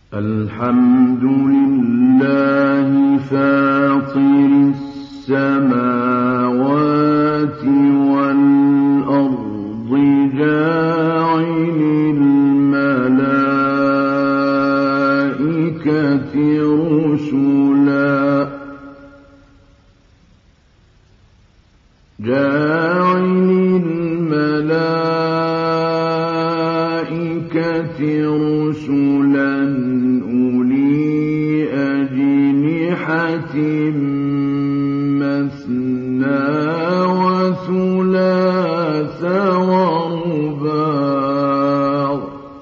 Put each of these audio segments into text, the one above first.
الحمد لله فاطر السماوات والأرض جاعل الملائكة رسلا أولي أجنحة مثنى وثلاث ورباع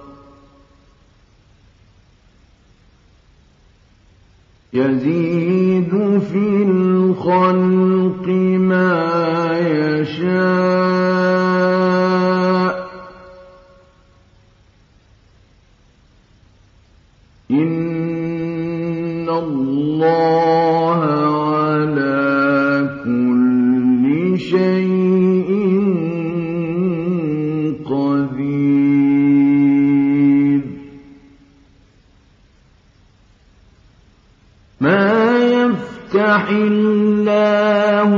يزيد في الخلق ما يشاء إن الله على كل شيء قدير ما يفتح الله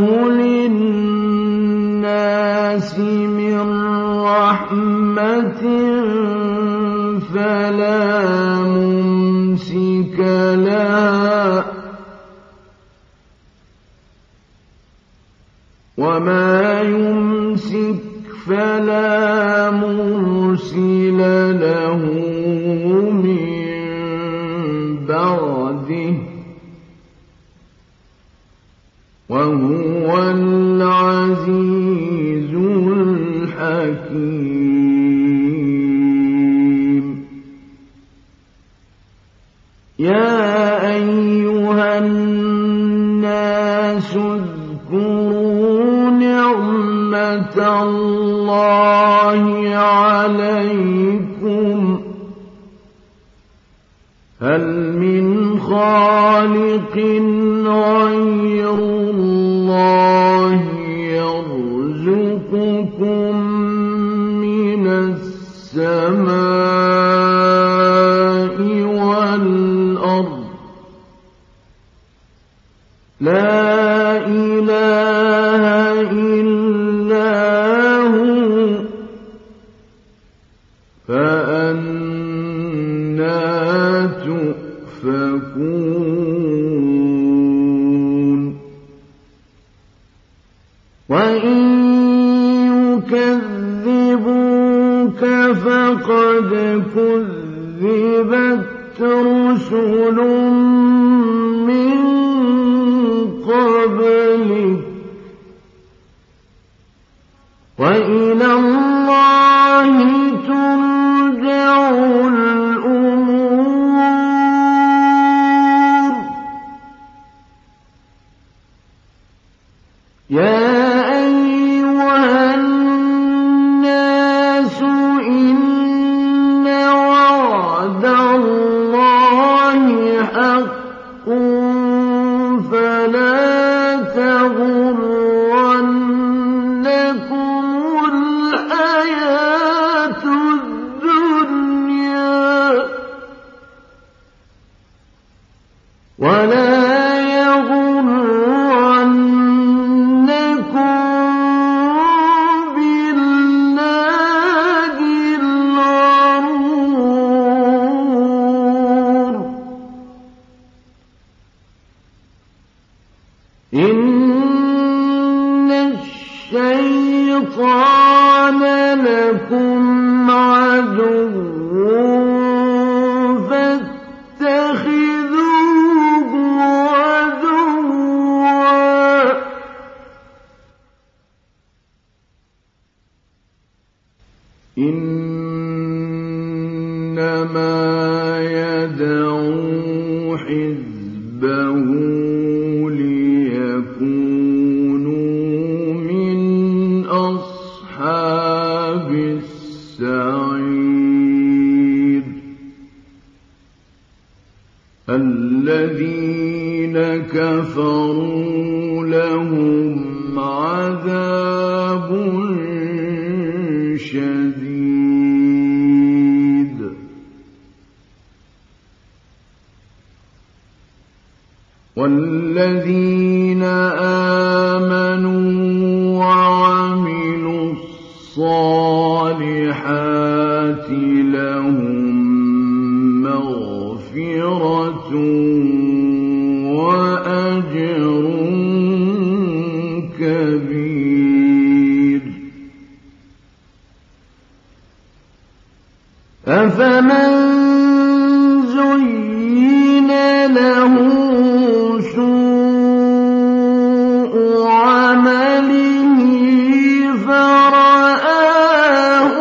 للناس من رحمة فلا ممسك لها وما يمسك فلا مرسل له من بعده وهو العزيز الحكيم يا أيها الناس اذكروا نعمة الله عليكم هل من خالق غير الله يرزقكم من السماء والأرض لا إله إلا هو فأنى تؤفكون وإن يكذبوك فقد كذبت رسل من قبلك وإلى الله ترجع الأمور يا أيها الناس إن وعد الله حق فلا تغرنكم الحياة الدنيا ولا يغرنكم بالله الغرور إن الشيطان لكم عدو فاتخذوه عدوا إنما يدعو حزبه ليكونوا من أصحاب السعير الذين كفروا لهم عذاب شديد والذين آمنوا وعملوا الصالحات لهم مغفرة وأجر كبير. أفمن زين له سوء عمله فرآه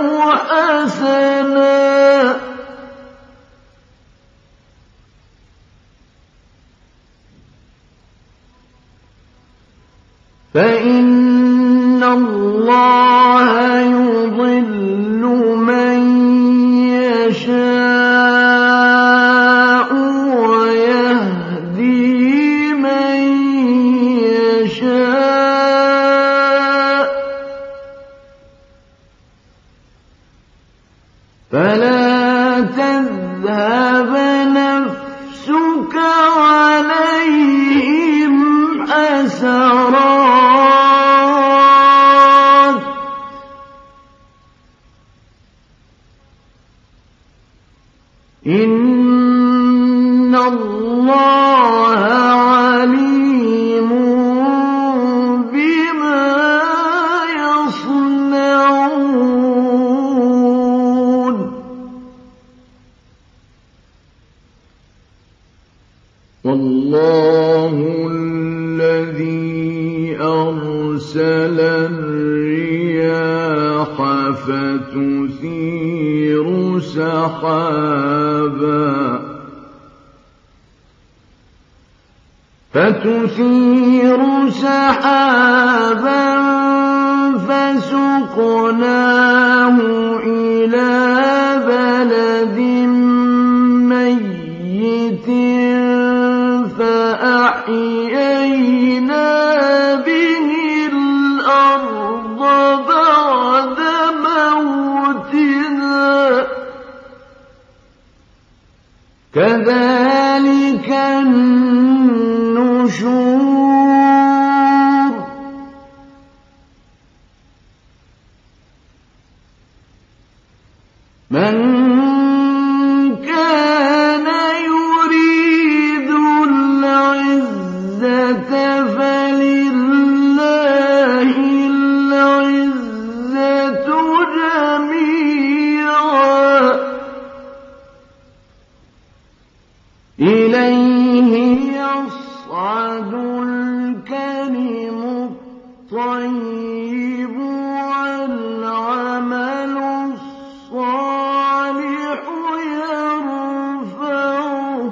حسنا فإن الله يضل من يشاء ويهدي من يشاء فلا تذهب نفسك عليهم حسرات إن الله عليم بما يصنعون. والله الذي أرسل الرياح فتثير سحابا فسقناه إلى بلد ميت فأحيينا به الأرض بعد موتها كذلك النشور. من كان يريد العزة فلله العزة جميعا إليه يصعد الكلم الطيب والعمل الصالح يرفعه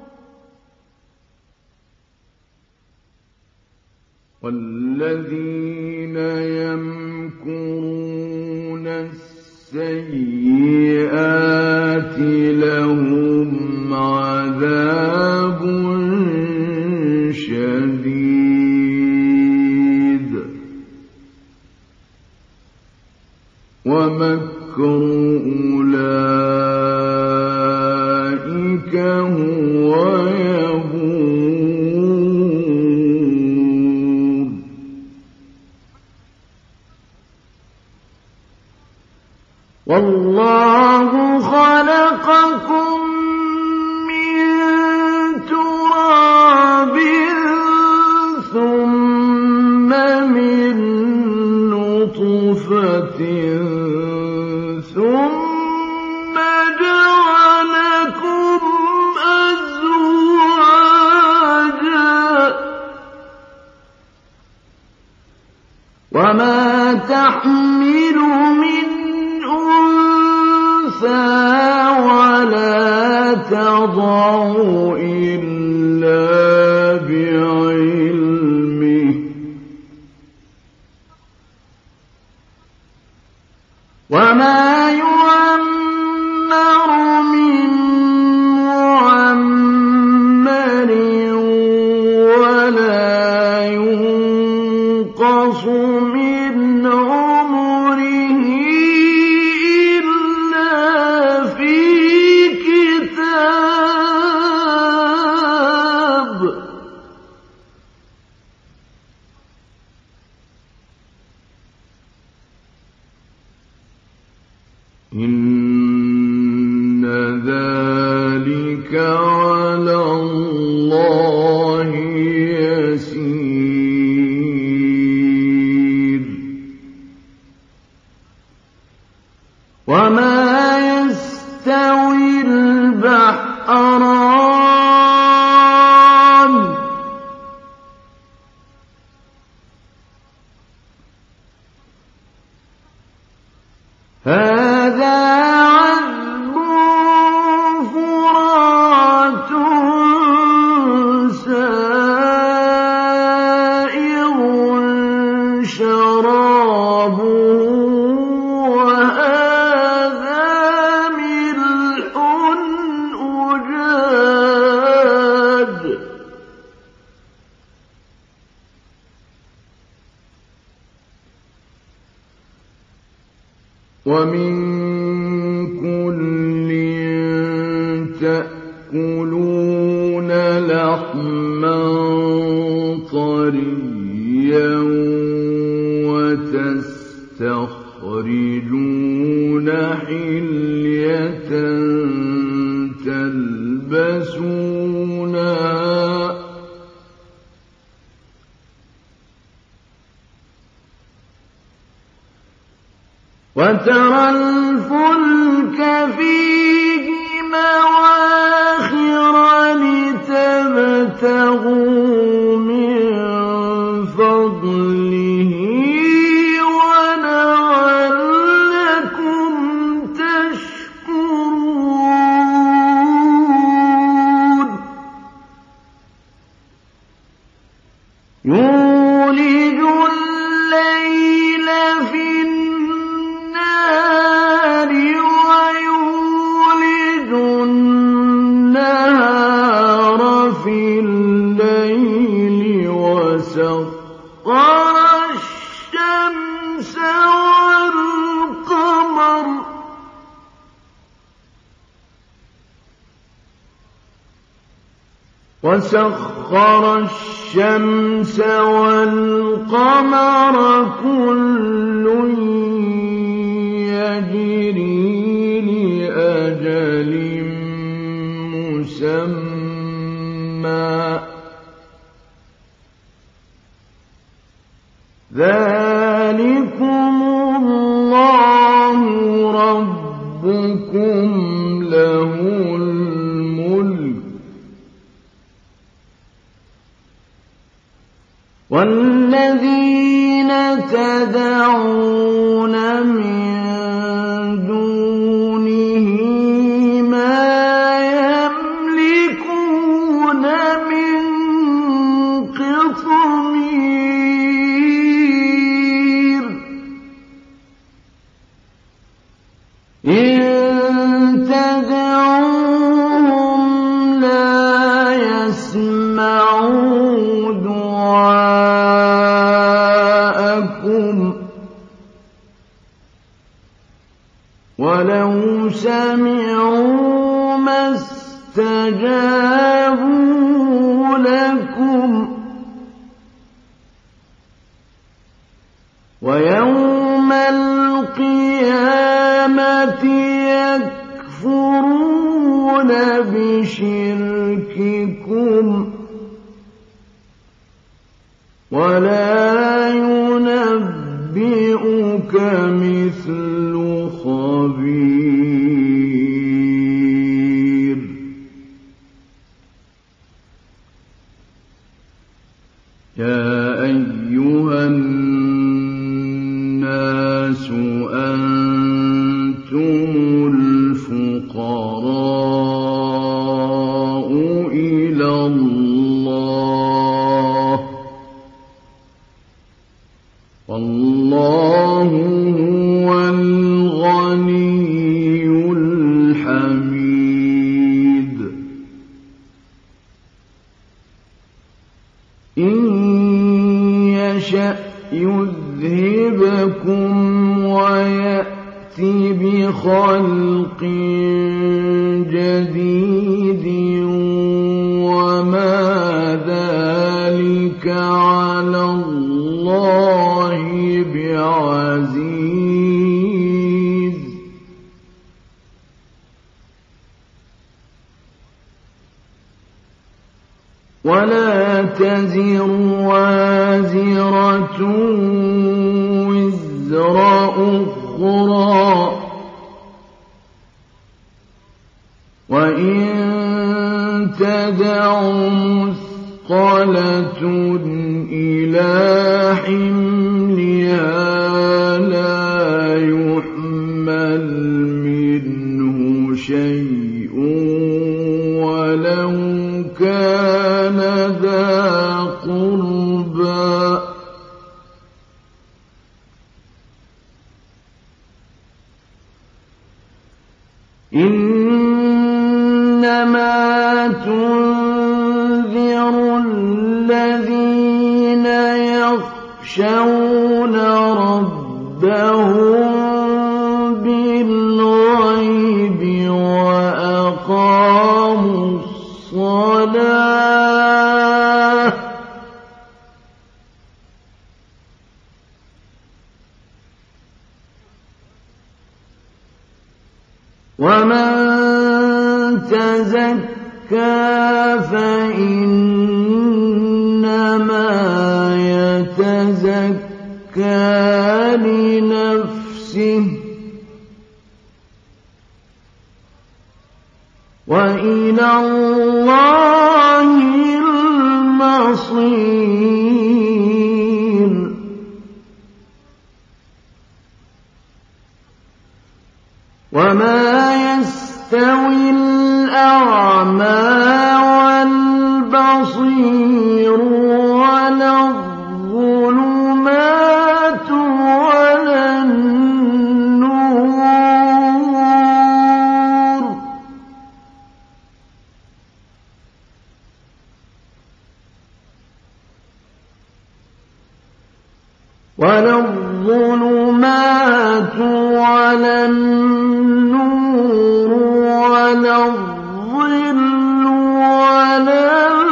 والذين يمكرون السيئات لهم عذاب شديد ومكر أولئك هو يبور. والله خلقكم من تراب ثم من نطفة ثم جعلكم أزواجا وما تحمل من أنثى ولا تضع إلا بعلمه وما يعمر من معمر ولا ينقص من عمره إلا في كتاب يستوي البحران هذا عذب فرات سائغ شرابه وهذا ملح أجاج ومن كل تأكلون لحما طريا وتستخرجون حلية تلبسونها وترى الفلك فيه مواخر لتبتغوا من فضله ولعلكم تشكرون يولج الليل في النهار ويولج النهار في الليل وسخر الشمس والقمر كل يجري لأجل مسمى ذلكم الله ربكم له الملك والذين تدعون من دونه ما يملكون من قطمير إن تدعوهم لا يسمعوا دعاءكم ولو سمعوا ما استجابوا لكم ويوم القيامة يكفرون بشرككم ولا ينبئك مثل خبير يا أيها الناس أنتم الفقراء إلى الله والله هو الغني الحميد إن يشأ يذهبكم ويأتي بخلق جديد وما ذلك على الله بعزيز ولا تزر وازرة وزر أخرى وإن تدع مثقلة إلى حملها لا يحمل منه شيء ولو كان ذا قربى إنما تنذر الذين يخشون ربهم بالغيب وأقاموا الصلاة ومن تزكى فإنما يتزكى لنفسه وإلى الله المصير وما يستوي الأعمى والبصير ولا الظلمات ولا النور ولا الظلمات ولا النور ولا الظل ولا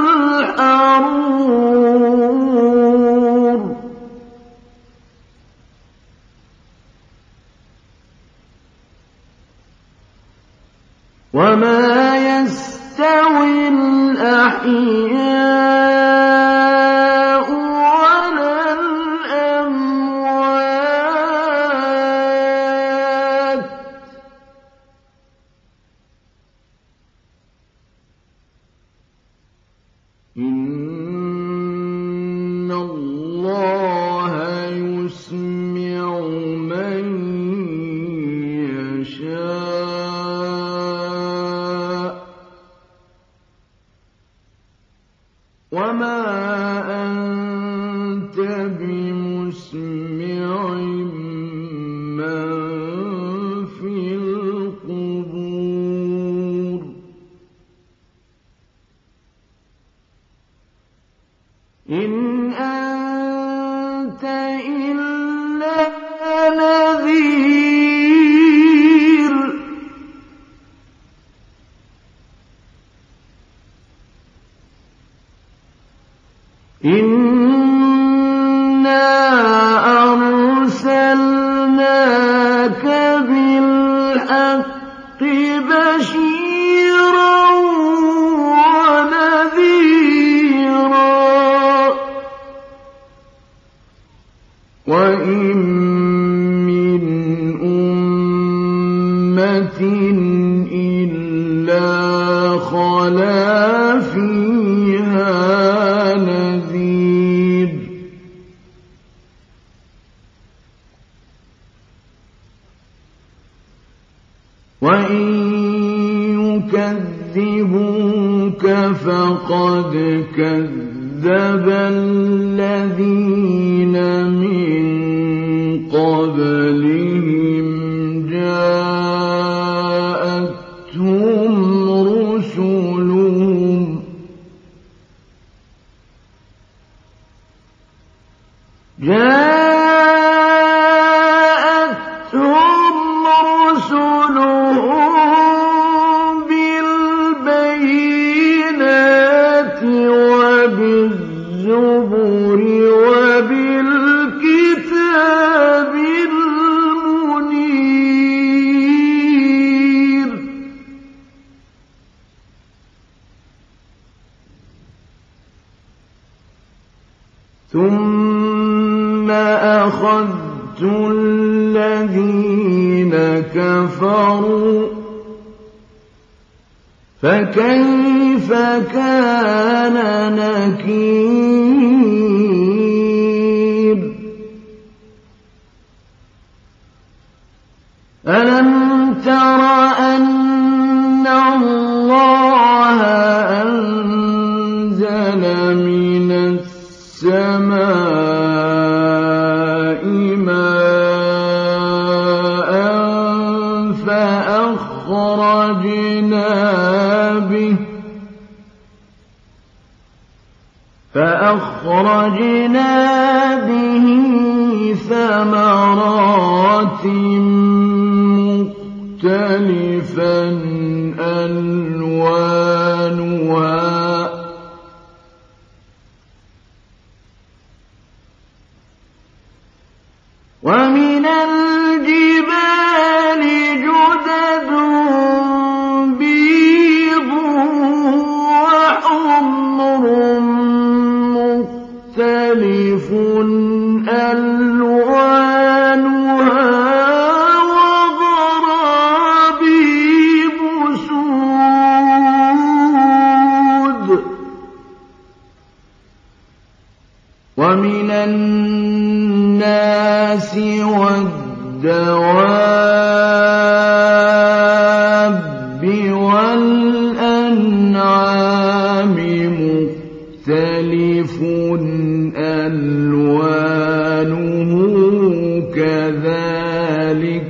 الحرور وما يستوي الأحياء ولا الأموات إن الله يسمع من يشاء وما أنت بمسمع من في القبور إن أنت إلا نذير إنا أرسلناك بالحق بشيرا ونذيرا وإن من أمة إلا خلا فيها نذير وإن يكذبوك فقد كذب الذين من قبلهم جاءتهم رسلهم بالبينات وبالزبر وبالكتاب المنير ثم أخذت الذين كفروا فكيف كان نكير ألم تر أن الله أنزل من السماء ماء فأخرجنا به ثمرات مختلفا ألوانها ومن الجبال جدد بيض وحمر مختلف ألوانها وغرابيب سود ومن الناس والدواب والأنعام مختلف ألوانه كذلك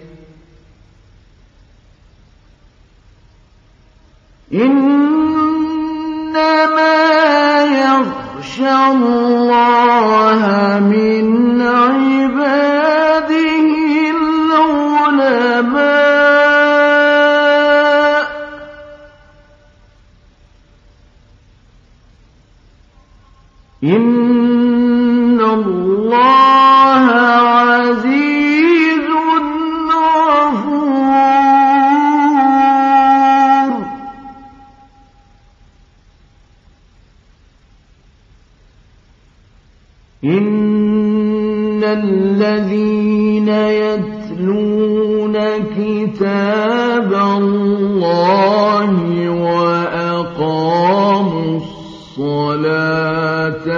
إنما يخشى الله من عباده العلماء إن الله عزيز غفور إن الذين يتلون كتاب الله وأقاموا الصلاة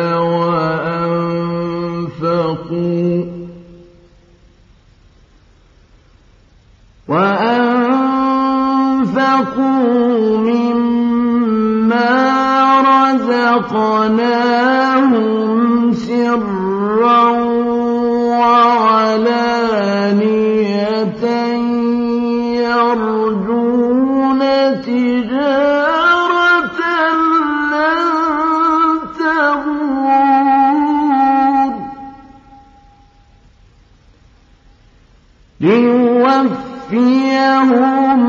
وأنفقوا مما رزقناهم سرا وعلانية يرجون تجارة لن تبور ليوفيهم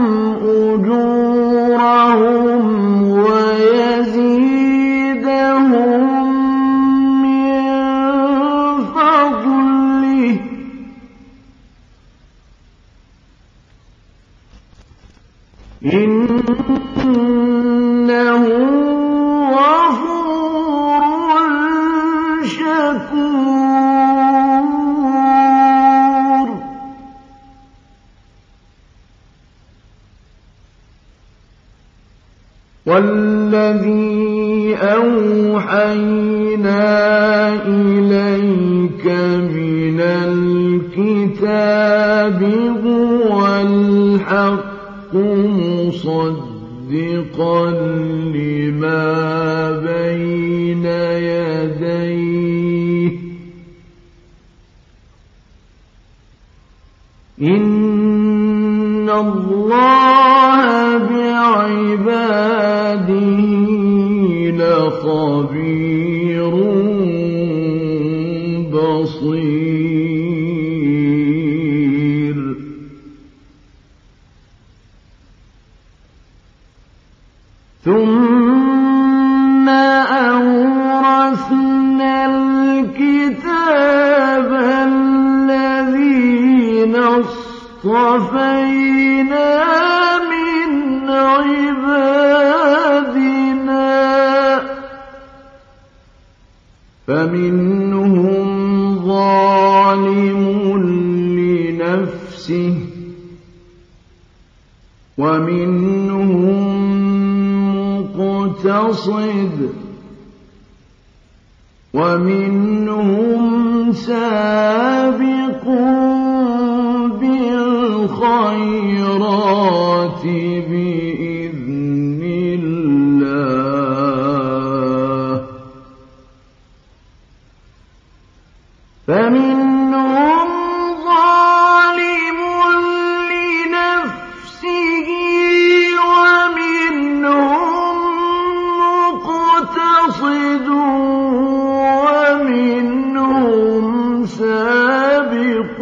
أجورهم ويزيدهم من فضله إنه غفور شكور والذي أوحينا إليك من الكتاب هو الحق مصدقا لما بين يديه إن الله بعباده لخبير بصير ثم أورثنا الكتاب الذين اصطفينا من عبادنا فمنهم ظالم لنفسه ومنهم مقتصد ومنهم سابق بالخيرات بإذن الله فمنهم ظالم لنفسه ومنهم مقتصد ومنهم سابق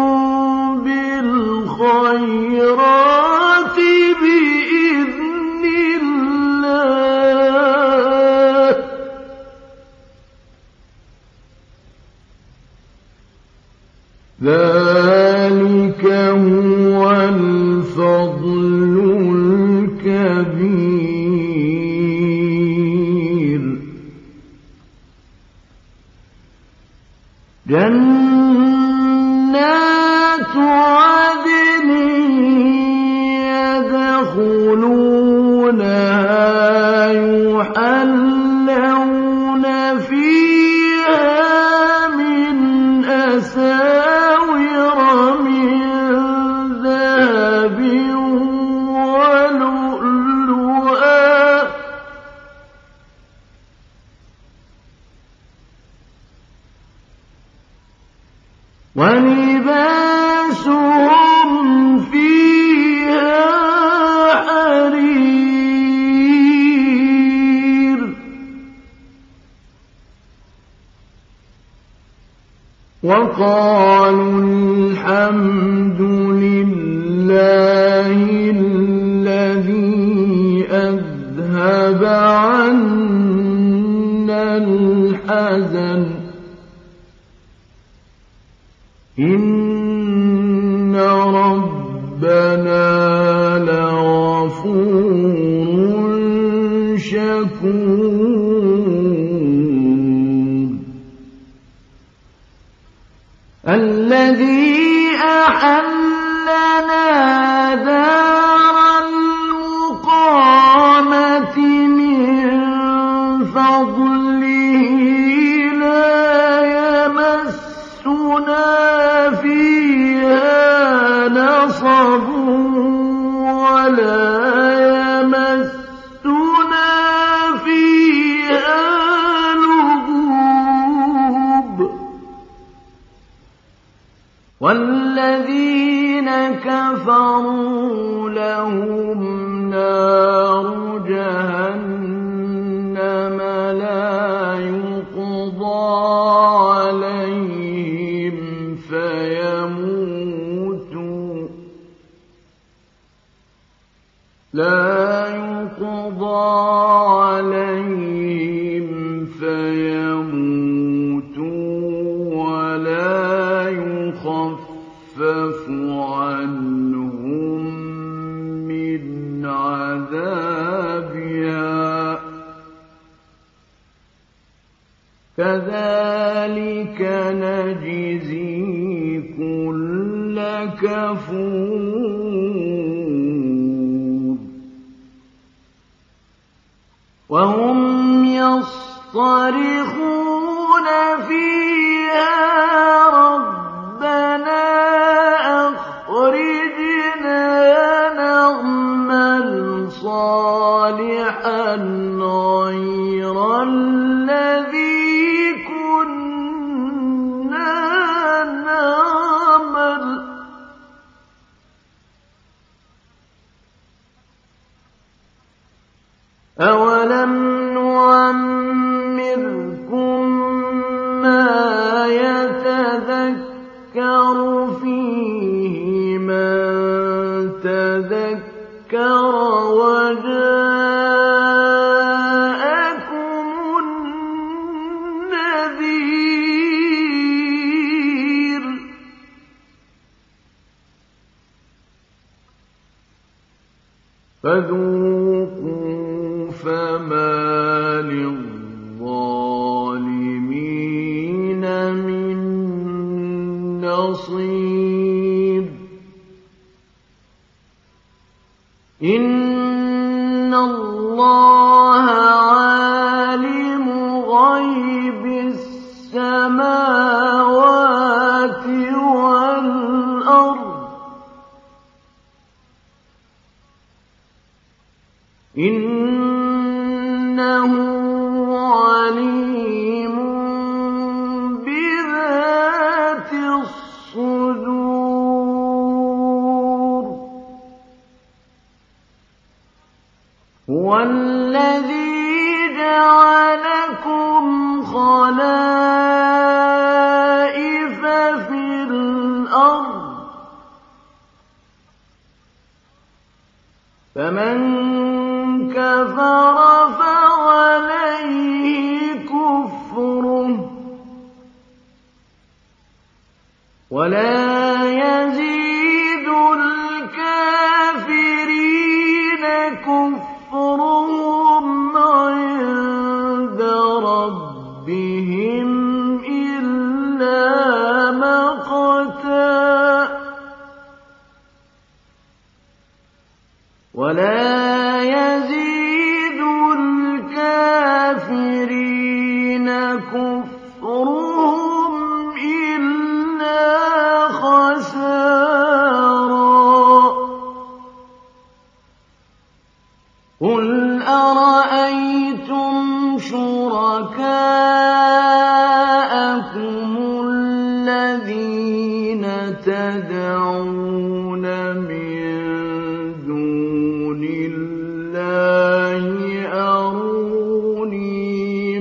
بالخيرات بإذن الله ذلك هو الفضل الكبير جنات عدن يدخلونها يحلون فيها من أساور من ذهب ولؤلؤا ولباسهم فيها حرير وقالوا الحمد لله الذي أذهب عنا الحزن إن ربنا لغفور شكور الذي أحلنا دار المقامة من فضله لا يمسنا فيها نصب ولا يمسنا فيها لغوب والذين كفروا لهم نار جهنم لا يقضى عليهم فيموتوا ولا يخفف عنهم من عذابها كذلك نجزي كل كفور وهم يصطرخون فيها ربنا أخرجنا نعمل صالحا غير الذي كنا نعمل أولم نعمركم ما يتذكر فيه من تذكر وجاءكم النذير فذوقوا فما للظالمين من نصير إن الله إنه عليم بذات الصدور هو الذي جعلكم خلائف في الأرض فمن كفر فعليه كفره ولا يزيد الكافرين كفرهم عند ربهم إلا مقتا ولا يزيد الكافرين كفرهم إلا خسارا قل أرأيتم شركاءكم الذين تدعون من دون الله أروني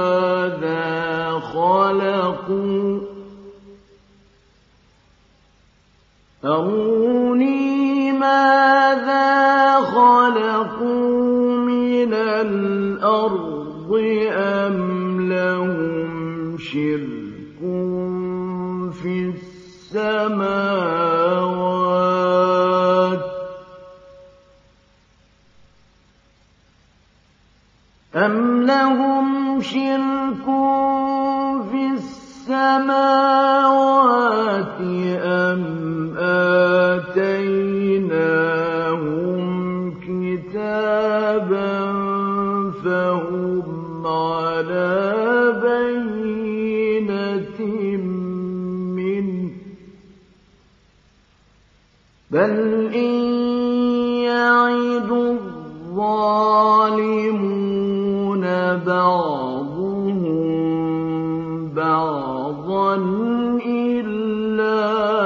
ماذا خلقوا من الأرض أم لهم شرك في السماوات أم آتيناهم كتابا فهم على بينة منه بل إن يعد الظالمون بعضهم بعضا إلا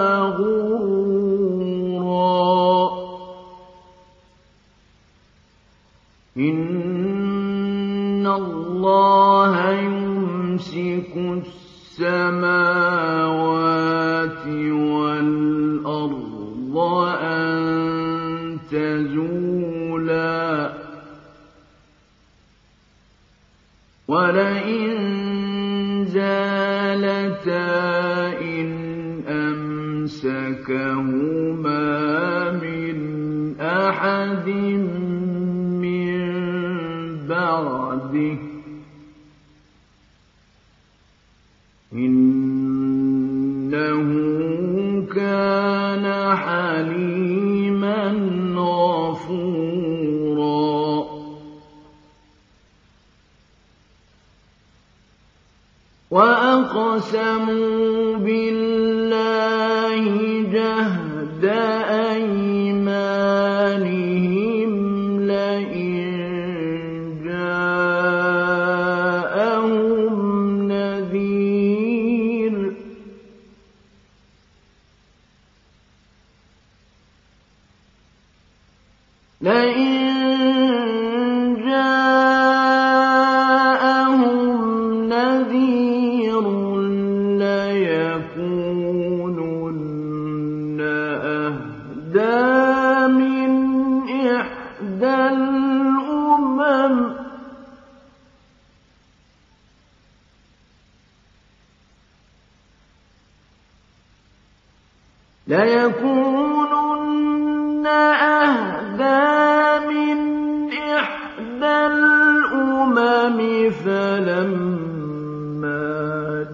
غرورا إن الله يمسك السماوات والأرض أن تزولا ولئن زالتا إن أمسكهما من أحد من بعده إنه كان حليما غفورا وأقسموا بالله جهد أيمانهم لئن جاءهم نذير ليكونن أهدى من إحدى الأمم فلما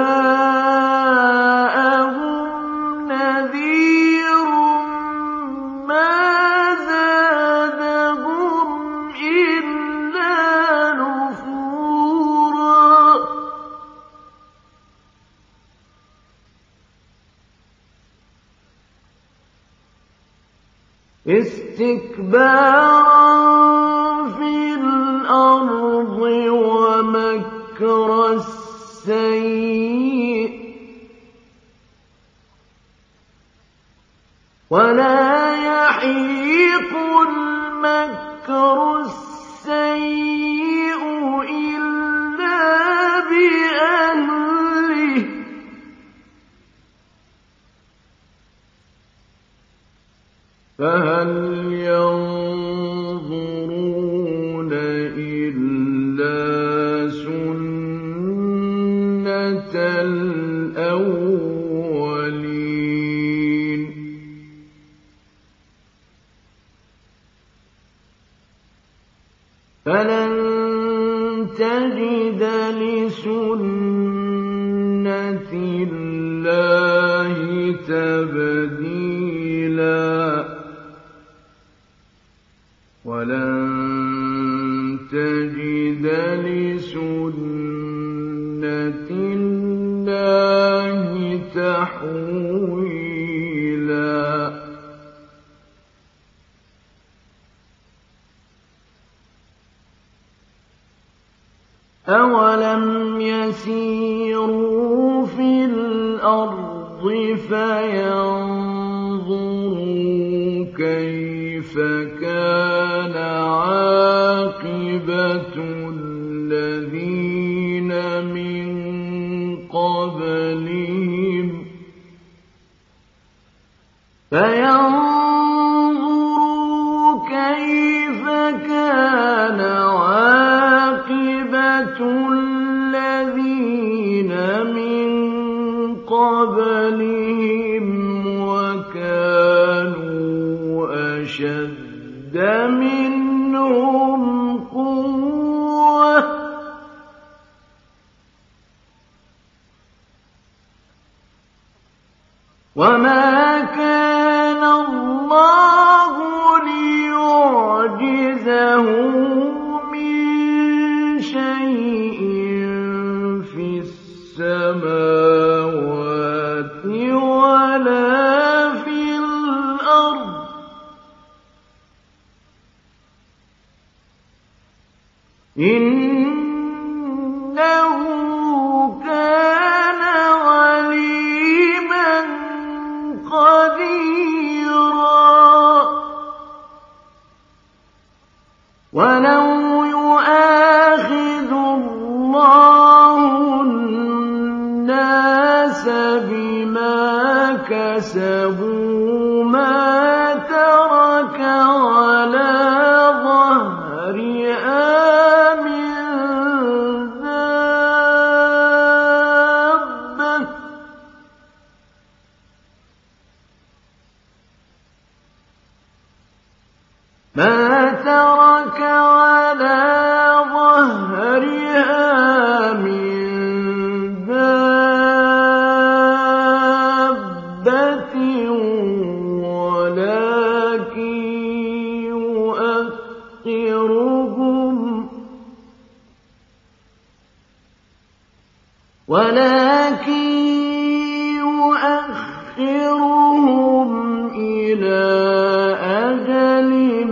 جاءهم نذير ما زادهم إلا نفورا استكبارا ولا يحيق المكر السيء إلا بأهله فهل ينظرون إلا سنة الأولين فلن تجد لسنة الله تبديلا ولن تجد لسنة الله تحويلا أولم يسيروا في الأرض فينظروا كيف كان عاقبة الذين من قبلهم فينظروا كيف كان عاقبة الذين من قبلهم وكانوا أشد منهم قوة وما كان الله ليعجزه من شيء في السماوات ولا في الأرض إنه كان عليما قديرا ولو يؤاخذ الله الناس بما كسبوا ما ترك على ظهرها من دابة ما ترك على ظهرها من دابة ولكن يؤخرهم إلى أجل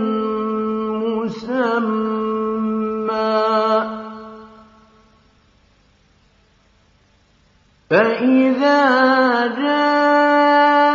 مسمى فإذا جاء